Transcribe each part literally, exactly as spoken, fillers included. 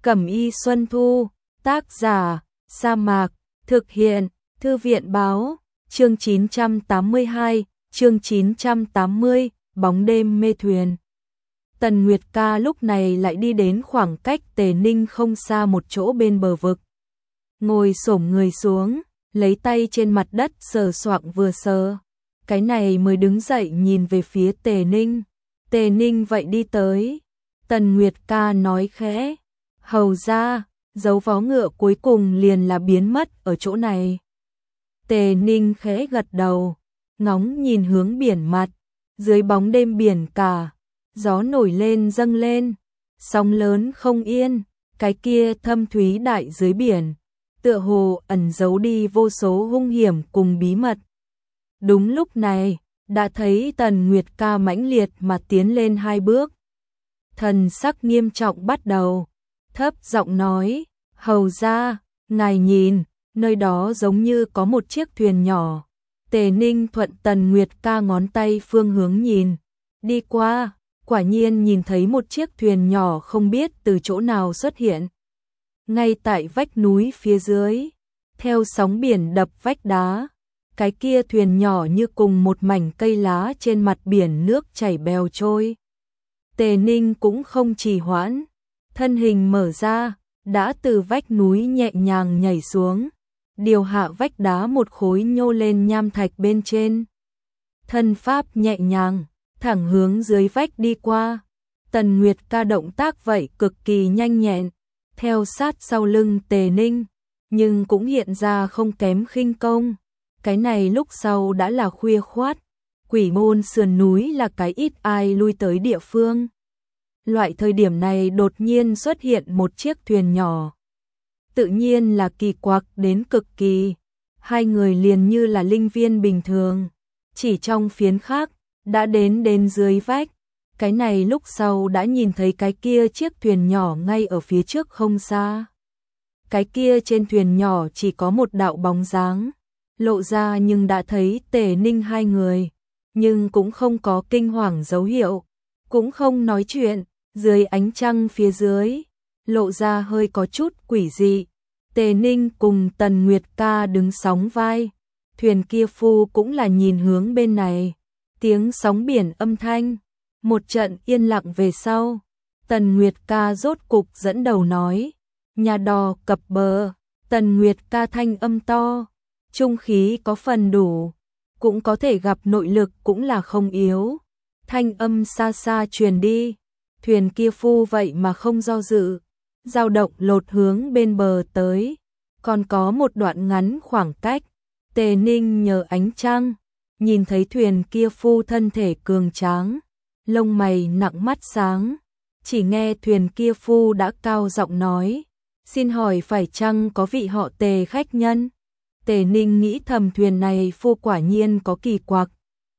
Cẩm y Xuân Thu, tác giả, Sa Mạc, thực hiện, Thư viện báo, chương chín trăm tám mươi hai, chương chín trăm tám mươi, bóng đêm mê thuyền. Tần Nguyệt Ca lúc này lại đi đến khoảng cách Tề Ninh không xa một chỗ bên bờ vực. Ngồi xổm người xuống, lấy tay trên mặt đất sờ soạng vừa sờ. Cái này mới đứng dậy nhìn về phía Tề Ninh. Tề Ninh vậy đi tới. Tần Nguyệt Ca nói khẽ, hầu ra, dấu vó ngựa cuối cùng liền là biến mất ở chỗ này. Tề Ninh khẽ gật đầu, ngóng nhìn hướng biển mặt, dưới bóng đêm biển cả, gió nổi lên dâng lên, sóng lớn không yên, cái kia thâm thúy đại dưới biển, tựa hồ ẩn giấu đi vô số hung hiểm cùng bí mật. Đúng lúc này, đã thấy Tần Nguyệt Ca mãnh liệt mà tiến lên hai bước. Thần sắc nghiêm trọng bắt đầu, thấp giọng nói, hầu ra, ngài nhìn, nơi đó giống như có một chiếc thuyền nhỏ. Tề Ninh thuận Tần Nguyệt Ca ngón tay phương hướng nhìn, đi qua, quả nhiên nhìn thấy một chiếc thuyền nhỏ không biết từ chỗ nào xuất hiện. Ngay tại vách núi phía dưới, theo sóng biển đập vách đá, cái kia thuyền nhỏ như cùng một mảnh cây lá trên mặt biển nước chảy bèo trôi. Tề Ninh cũng không trì hoãn, thân hình mở ra, đã từ vách núi nhẹ nhàng nhảy xuống, điều hạ vách đá một khối nhô lên nham thạch bên trên. Thân pháp nhẹ nhàng, thẳng hướng dưới vách đi qua. Tần Nguyệt Ca động tác vậy cực kỳ nhanh nhẹn, theo sát sau lưng Tề Ninh, nhưng cũng hiện ra không kém khinh công. Cái này lúc sau đã là khuya khoát, Quỷ Môn sườn núi là cái ít ai lui tới địa phương. Loại thời điểm này đột nhiên xuất hiện một chiếc thuyền nhỏ, tự nhiên là kỳ quặc đến cực kỳ. Hai người liền như là linh viên bình thường, chỉ trong phiến khắc đã đến đến dưới vách. Cái này lúc sau đã nhìn thấy cái kia chiếc thuyền nhỏ ngay ở phía trước không xa. Cái kia trên thuyền nhỏ chỉ có một đạo bóng dáng lộ ra, nhưng đã thấy Tề Ninh hai người, nhưng cũng không có kinh hoàng dấu hiệu, cũng không nói chuyện. Dưới ánh trăng phía dưới, lộ ra hơi có chút quỷ dị. Tề Ninh cùng Tần Nguyệt Ca đứng sóng vai, thuyền kia phu cũng là nhìn hướng bên này. Tiếng sóng biển âm thanh, một trận yên lặng về sau, Tần Nguyệt Ca rốt cục dẫn đầu nói, nhà đò cập bờ. Tần Nguyệt Ca thanh âm to, trung khí có phần đủ, cũng có thể gặp nội lực cũng là không yếu. Thanh âm xa xa truyền đi, thuyền kia phu vậy mà không do dự, dao động lột hướng bên bờ tới. Còn có một đoạn ngắn khoảng cách, Tề Ninh nhờ ánh trăng, nhìn thấy thuyền kia phu thân thể cường tráng, lông mày nặng mắt sáng. Chỉ nghe thuyền kia phu đã cao giọng nói, xin hỏi phải chăng có vị họ Tề khách nhân? Tề Ninh nghĩ thầm thuyền này phu quả nhiên có kỳ quặc.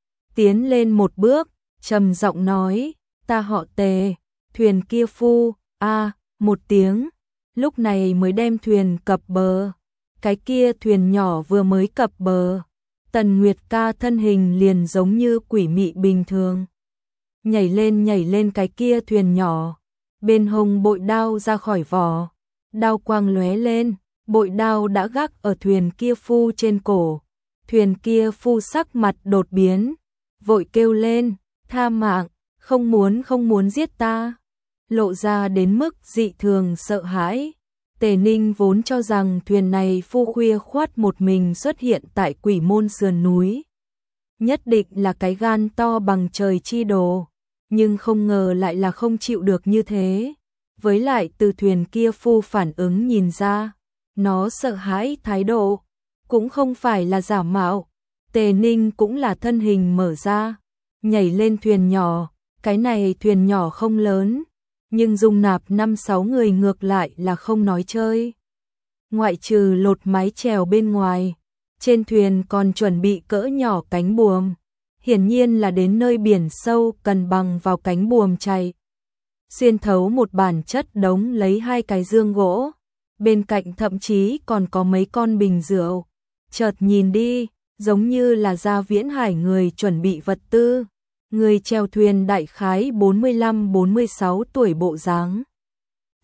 Tiến lên một bước, trầm giọng nói, ta họ Tề. Thuyền kia phu, a một tiếng, lúc này mới đem thuyền cập bờ. Cái kia thuyền nhỏ vừa mới cập bờ, Tần Nguyệt Ca thân hình liền giống như quỷ mị bình thường, nhảy lên nhảy lên cái kia thuyền nhỏ, bên hông bội đao ra khỏi vỏ, đao quang lóe lên, bội đao đã gác ở thuyền kia phu trên cổ. Thuyền kia phu sắc mặt đột biến, vội kêu lên, tha mạng, không muốn không muốn giết ta, lộ ra đến mức dị thường sợ hãi. Tề Ninh vốn cho rằng thuyền này phu khuya khoát một mình xuất hiện tại Quỷ Môn sườn núi, nhất định là cái gan to bằng trời chi đồ, nhưng không ngờ lại là không chịu được như thế. Với lại từ thuyền kia phu phản ứng nhìn ra, nó sợ hãi thái độ cũng không phải là giả mạo. Tề Ninh cũng là thân hình mở ra, nhảy lên thuyền nhỏ. Cái này thuyền nhỏ không lớn, nhưng dung nạp năm sáu người ngược lại là không nói chơi. Ngoại trừ lột mái chèo bên ngoài, trên thuyền còn chuẩn bị cỡ nhỏ cánh buồm, hiển nhiên là đến nơi biển sâu cần bằng vào cánh buồm chạy. Xuyên thấu một bản chất đống lấy hai cái dương gỗ, bên cạnh thậm chí còn có mấy con bình rượu. Chợt nhìn đi, giống như là Gia Viễn Hải người chuẩn bị vật tư. Người chèo thuyền đại khái bốn mươi lăm bốn mươi sáu tuổi bộ dáng.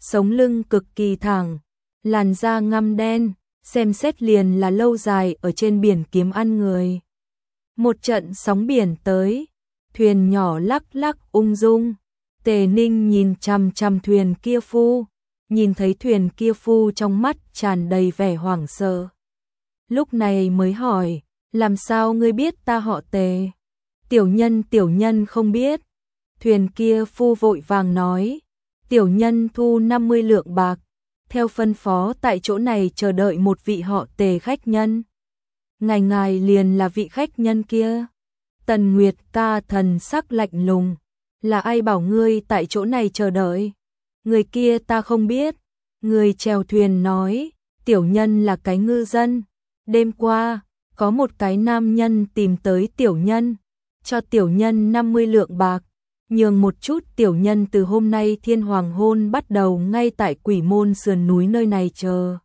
sống lưng cực kỳ thẳng, làn da ngăm đen, xem xét liền là lâu dài ở trên biển kiếm ăn người. Một trận sóng biển tới, thuyền nhỏ lắc lắc ung dung, Tề Ninh nhìn chằm chằm thuyền kia phu, nhìn thấy thuyền kia phu trong mắt tràn đầy vẻ hoảng sợ. Lúc này mới hỏi, làm sao ngươi biết ta họ Tề? Tiểu nhân tiểu nhân không biết. Thuyền kia phu vội vàng nói, tiểu nhân thu năm mươi lượng bạc, theo phân phó tại chỗ này chờ đợi một vị họ Tề khách nhân. Ngài ngài liền là vị khách nhân kia. Tần Nguyệt ca thần sắc lạnh lùng, là ai bảo ngươi tại chỗ này chờ đợi? Người kia ta không biết. Người chèo thuyền nói, tiểu nhân là cái ngư dân. Đêm qua, có một cái nam nhân tìm tới tiểu nhân, cho tiểu nhân năm mươi lượng bạc, nhường một chút tiểu nhân từ hôm nay thiên hoàng hôn bắt đầu ngay tại Quỷ Môn sườn núi nơi này chờ.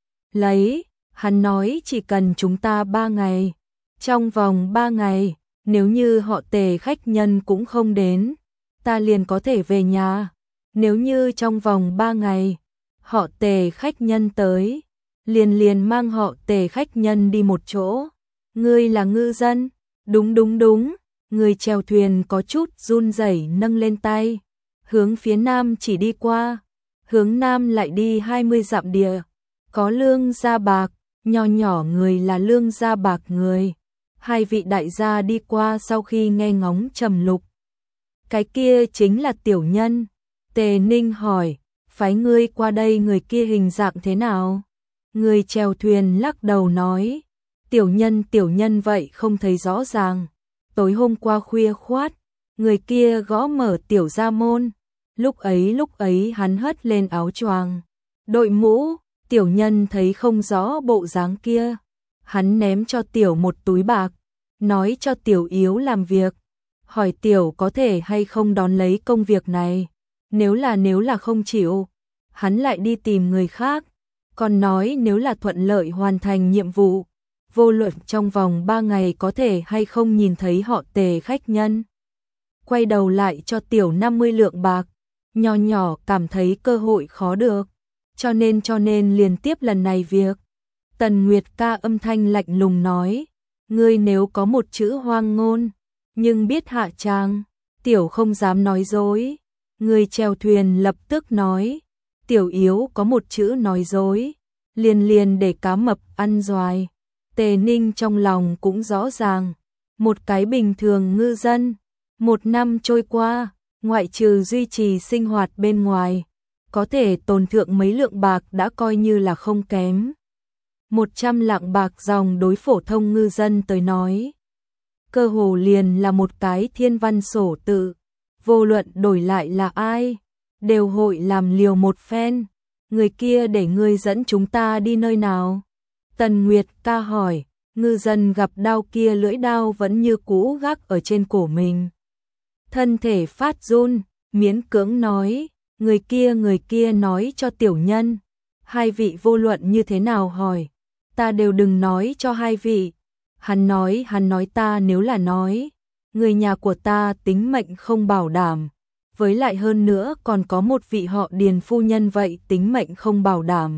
Lấy, hắn nói chỉ cần chúng ta ba ngày, trong vòng ba ngày, nếu như họ Tề khách nhân cũng không đến, ta liền có thể về nhà. Nếu như trong vòng ba ngày, họ Tề khách nhân tới, liền liền mang họ Tề khách nhân đi một chỗ. Ngươi là ngư dân? Đúng đúng đúng. Người chèo thuyền có chút run rẩy nâng lên tay, hướng phía nam chỉ đi qua, hướng nam lại đi hai mươi dặm địa, có Lương Gia Bạc, nho nhỏ người là Lương Gia Bạc người. Hai vị đại gia đi qua sau khi nghe ngóng trầm lục. Cái kia chính là tiểu nhân. Tề Ninh hỏi, phái ngươi qua đây người kia hình dạng thế nào? Người chèo thuyền lắc đầu nói, tiểu nhân tiểu nhân vậy không thấy rõ ràng. Tối hôm qua khuya khoát, người kia gõ mở tiểu gia môn. Lúc ấy lúc ấy hắn hất lên áo choàng, đội mũ, tiểu nhân thấy không rõ bộ dáng kia. Hắn ném cho tiểu một túi bạc, nói cho tiểu yếu làm việc, hỏi tiểu có thể hay không đón lấy công việc này. Nếu là nếu là không chịu, hắn lại đi tìm người khác. Còn nói nếu là thuận lợi hoàn thành nhiệm vụ, vô luận trong vòng ba ngày có thể hay không nhìn thấy họ Tề khách nhân. Quay đầu lại cho tiểu năm mươi lượng bạc, nho nhỏ cảm thấy cơ hội khó được, cho nên cho nên liền tiếp lần này việc. Tần Nguyệt ca âm thanh lạnh lùng nói, ngươi nếu có một chữ hoang ngôn, nhưng biết hạ trang, tiểu không dám nói dối. Người chèo thuyền lập tức nói, tiểu yếu có một chữ nói dối, liền liền để cá mập ăn doài. Tề Ninh trong lòng cũng rõ ràng, một cái bình thường ngư dân, một năm trôi qua, ngoại trừ duy trì sinh hoạt bên ngoài, có thể tồn thượng mấy lượng bạc đã coi như là không kém. Một trăm lạng bạc dòng đối phổ thông ngư dân tới nói, cơ hồ liền là một cái thiên văn sổ tự, vô luận đổi lại là ai, đều hội làm liều một phen. Người kia để ngươi dẫn chúng ta đi nơi nào? Tần Nguyệt ca hỏi, ngư dân gặp đao kia lưỡi đao vẫn như cũ gác ở trên cổ mình. Thân thể phát run, miễn cưỡng nói, người kia người kia nói cho tiểu nhân. Hai vị vô luận như thế nào hỏi, ta đều đừng nói cho hai vị. Hắn nói hắn nói ta nếu là nói, người nhà của ta tính mệnh không bảo đảm. Với lại hơn nữa còn có một vị họ Điền phu nhân vậy tính mệnh không bảo đảm.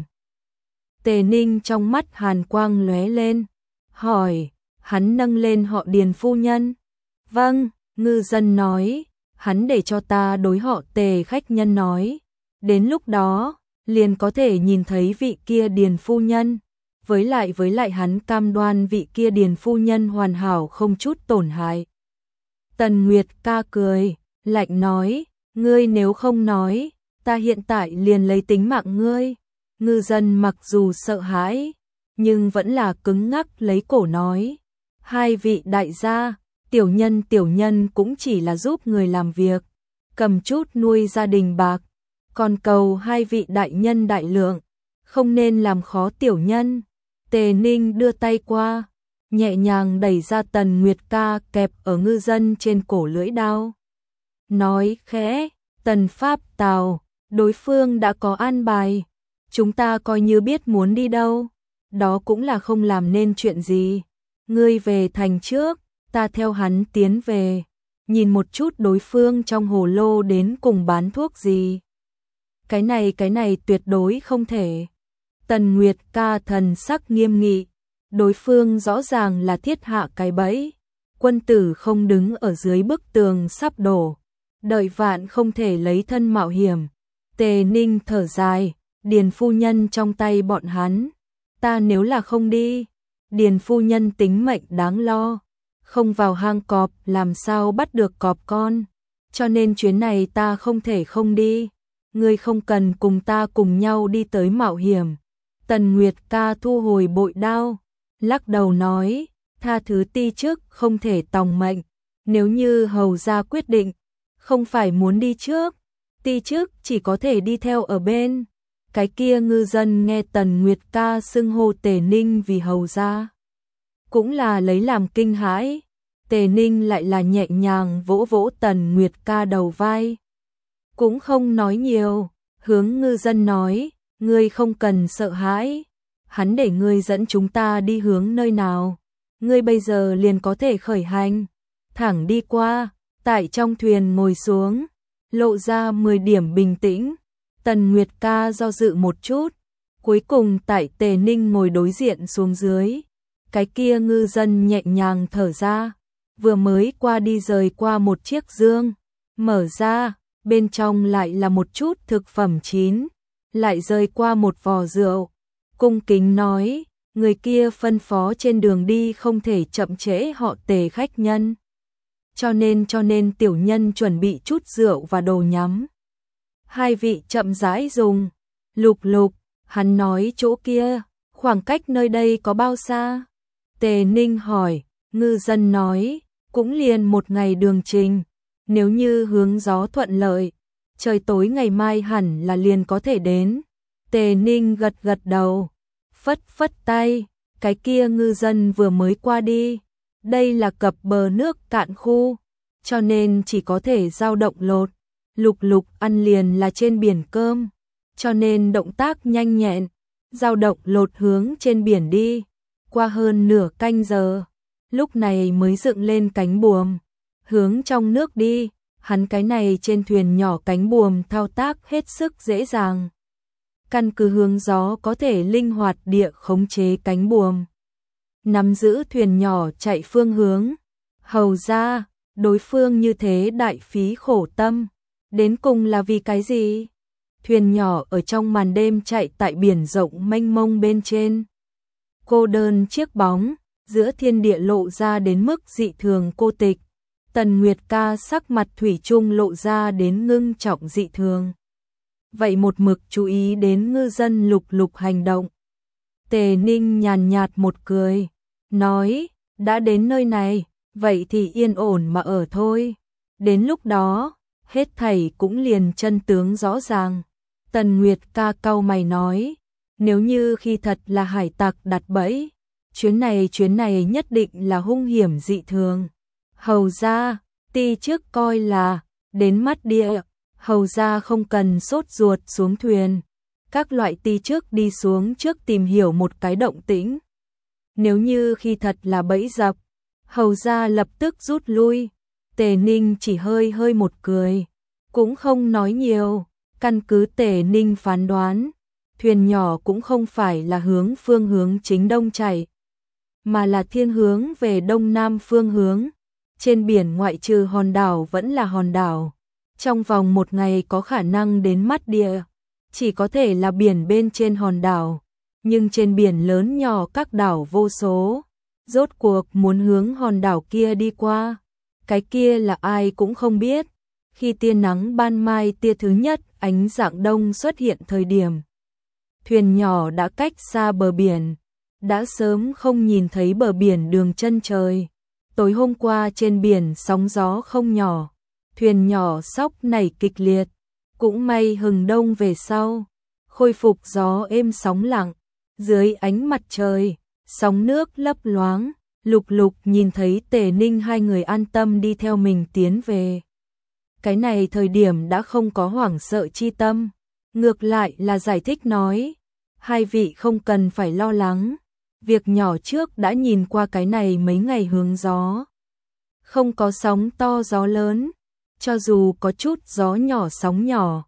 Tề Ninh trong mắt hàn quang lóe lên, hỏi, hắn nâng lên họ Điền phu nhân. Vâng, ngư dân nói, hắn để cho ta đối họ Tề khách nhân nói. Đến lúc đó, liền có thể nhìn thấy vị kia Điền phu nhân. Với lại với lại hắn cam đoan vị kia Điền phu nhân hoàn hảo không chút tổn hại. Tần Nguyệt ca cười, lạnh nói, ngươi nếu không nói, ta hiện tại liền lấy tính mạng ngươi. Ngư dân mặc dù sợ hãi, nhưng vẫn là cứng ngắc lấy cổ nói, hai vị đại gia, tiểu nhân tiểu nhân cũng chỉ là giúp người làm việc, cầm chút nuôi gia đình bạc, còn cầu hai vị đại nhân đại lượng, không nên làm khó tiểu nhân. Tề Ninh đưa tay qua, nhẹ nhàng đẩy ra Tần Nguyệt ca kẹp ở ngư dân trên cổ lưỡi đao. Nói khẽ, Tần Pháp Tào, đối phương đã có an bài, chúng ta coi như biết muốn đi đâu, đó cũng là không làm nên chuyện gì. Ngươi về thành trước, ta theo hắn tiến về, nhìn một chút đối phương trong hồ lô đến cùng bán thuốc gì. Cái này cái này tuyệt đối không thể. Tần Nguyệt Ca thần sắc nghiêm nghị, đối phương rõ ràng là thiết hạ cái bẫy. Quân tử không đứng ở dưới bức tường sắp đổ, đợi vạn không thể lấy thân mạo hiểm. Tề Ninh thở dài, Điền phu nhân trong tay bọn hắn, ta nếu là không đi, Điền phu nhân tính mệnh đáng lo, không vào hang cọp làm sao bắt được cọp con, cho nên chuyến này ta không thể không đi, ngươi không cần cùng ta cùng nhau đi tới mạo hiểm. Tần Nguyệt Ca thu hồi bội đao, lắc đầu nói, tha thứ ti chức không thể tòng mệnh, nếu như hầu gia quyết định, không phải muốn đi trước, ti chức chỉ có thể đi theo ở bên. Cái kia ngư dân nghe Tần Nguyệt Ca xưng hô Tề Ninh vì hầu gia, cũng là lấy làm kinh hãi. Tề Ninh lại là nhẹ nhàng vỗ vỗ Tần Nguyệt Ca đầu vai, cũng không nói nhiều, hướng ngư dân nói, ngươi không cần sợ hãi, hắn để ngươi dẫn chúng ta đi hướng nơi nào, ngươi bây giờ liền có thể khởi hành, thẳng đi qua. Tại trong thuyền ngồi xuống, lộ ra mười điểm bình tĩnh. Tần Nguyệt Ca do dự một chút, cuối cùng tại Tề Ninh ngồi đối diện xuống dưới. Cái kia ngư dân nhẹ nhàng thở ra, vừa mới qua đi rời qua một chiếc dương, mở ra, bên trong lại là một chút thực phẩm chín, lại rời qua một vò rượu. Cung kính nói, người kia phân phó trên đường đi không thể chậm trễ họ Tề khách nhân. Cho nên cho nên tiểu nhân chuẩn bị chút rượu và đồ nhắm. Hai vị chậm rãi dùng. Lục Lục, hắn nói chỗ kia, khoảng cách nơi đây có bao xa? Tề Ninh hỏi, ngư dân nói, cũng liền một ngày đường trình, nếu như hướng gió thuận lợi, trời tối ngày mai hẳn là liền có thể đến. Tề Ninh gật gật đầu, phất phất tay, cái kia ngư dân vừa mới qua đi. Đây là cập bờ nước cạn khu, cho nên chỉ có thể dao động lột. Lục Lục ăn liền là trên biển cơm, cho nên động tác nhanh nhẹn, dao động lột hướng trên biển đi. Qua hơn nửa canh giờ, lúc này mới dựng lên cánh buồm, hướng trong nước đi. Hắn cái này trên thuyền nhỏ cánh buồm thao tác hết sức dễ dàng. Căn cứ hướng gió có thể linh hoạt địa khống chế cánh buồm, nắm giữ thuyền nhỏ chạy phương hướng. Hầu ra, đối phương như thế đại phí khổ tâm, đến cùng là vì cái gì? Thuyền nhỏ ở trong màn đêm chạy tại biển rộng mênh mông bên trên. Cô đơn chiếc bóng, giữa thiên địa lộ ra đến mức dị thường cô tịch. Tần Nguyệt Ca sắc mặt thủy chung lộ ra đến ngưng trọng dị thường. Vậy một mực chú ý đến ngư dân Lục Lục hành động. Tề Ninh nhàn nhạt một cười, nói, đã đến nơi này, vậy thì yên ổn mà ở thôi. Đến lúc đó, hết thảy cũng liền chân tướng rõ ràng. Tần Nguyệt Ca cau mày nói, nếu như khi thật là hải tặc đặt bẫy, chuyến này chuyến này nhất định là hung hiểm dị thường. Hầu ra, ti trước coi là, đến mắt địa, hầu ra không cần sốt ruột xuống thuyền. Các loại ti trước đi xuống trước tìm hiểu một cái động tĩnh. Nếu như khi thật là bẫy dập, hầu ra lập tức rút lui. Tề Ninh chỉ hơi hơi một cười, cũng không nói nhiều. Căn cứ Tề Ninh phán đoán, thuyền nhỏ cũng không phải là hướng phương hướng chính đông chạy, mà là thiên hướng về đông nam phương hướng. Trên biển ngoại trừ hòn đảo vẫn là hòn đảo, trong vòng một ngày có khả năng đến mắt địa, chỉ có thể là biển bên trên hòn đảo, nhưng trên biển lớn nhỏ các đảo vô số, rốt cuộc muốn hướng hòn đảo kia đi qua, cái kia là ai cũng không biết. Khi tia nắng ban mai tia thứ nhất ánh rạng đông xuất hiện thời điểm, thuyền nhỏ đã cách xa bờ biển, đã sớm không nhìn thấy bờ biển đường chân trời. Tối hôm qua trên biển sóng gió không nhỏ, thuyền nhỏ sóc nảy kịch liệt, cũng may hừng đông về sau, khôi phục gió êm sóng lặng, dưới ánh mặt trời, sóng nước lấp loáng. Lục Lục nhìn thấy Tề Ninh hai người an tâm đi theo mình tiến về. Cái này thời điểm đã không có hoảng sợ chi tâm, ngược lại là giải thích nói, hai vị không cần phải lo lắng, việc nhỏ trước đã nhìn qua cái này mấy ngày hướng gió. Không có sóng to gió lớn, cho dù có chút gió nhỏ sóng nhỏ,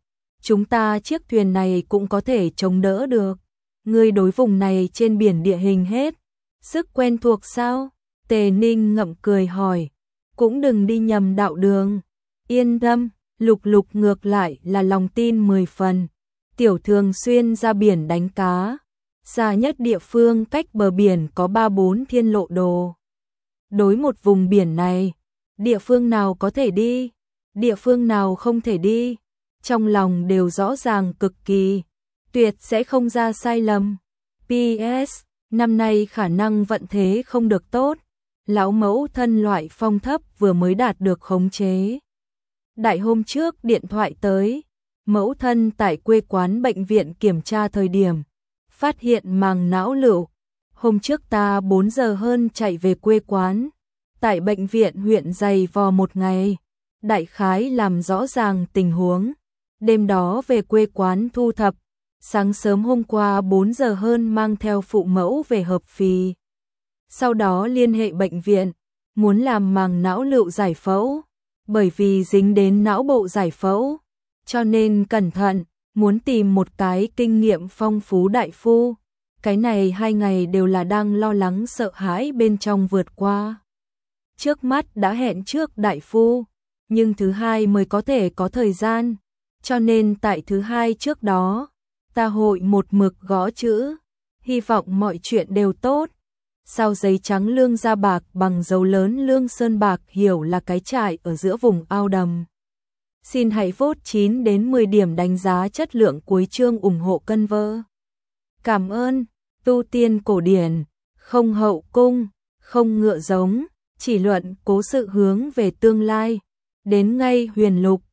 chúng ta chiếc thuyền này cũng có thể chống đỡ được. Ngươi đối vùng này trên biển địa hình hết sức quen thuộc sao? Tề Ninh ngậm cười hỏi. Cũng đừng đi nhầm đạo đường. Yên tâm, Lục Lục ngược lại là lòng tin mười phần. Tiểu thường xuyên ra biển đánh cá. Xa nhất địa phương cách bờ biển có ba bốn thiên lộ đồ. Đối một vùng biển này, địa phương nào có thể đi, địa phương nào không thể đi, trong lòng đều rõ ràng cực kỳ, tuyệt sẽ không ra sai lầm. pê ét, năm nay khả năng vận thế không được tốt, lão mẫu thân loại phong thấp vừa mới đạt được khống chế. Đại hôm trước điện thoại tới, mẫu thân tại quê quán bệnh viện kiểm tra thời điểm, phát hiện màng não lựu. Hôm trước ta bốn giờ hơn chạy về quê quán, tại bệnh viện huyện dày vò một ngày, đại khái làm rõ ràng tình huống. Đêm đó về quê quán thu thập, sáng sớm hôm qua bốn giờ hơn mang theo phụ mẫu về hợp phì. Sau đó liên hệ bệnh viện, muốn làm màng não lựu giải phẫu, bởi vì dính đến não bộ giải phẫu, cho nên cẩn thận, muốn tìm một cái kinh nghiệm phong phú đại phu. Cái này hai ngày đều là đang lo lắng sợ hãi bên trong vượt qua. Trước mắt đã hẹn trước đại phu, nhưng thứ hai mới có thể có thời gian, cho nên tại thứ hai trước đó, ta hội một mực gõ chữ, hy vọng mọi chuyện đều tốt. Sao giấy trắng lương da bạc bằng dấu lớn lương sơn bạc hiểu là cái trại ở giữa vùng ao đầm. Xin hãy vote chín đến mười điểm đánh giá chất lượng cuối chương ủng hộ cân vơ. Cảm ơn, tu tiên cổ điển, không hậu cung, không ngựa giống, chỉ luận cố sự hướng về tương lai. Đến ngay huyền lục,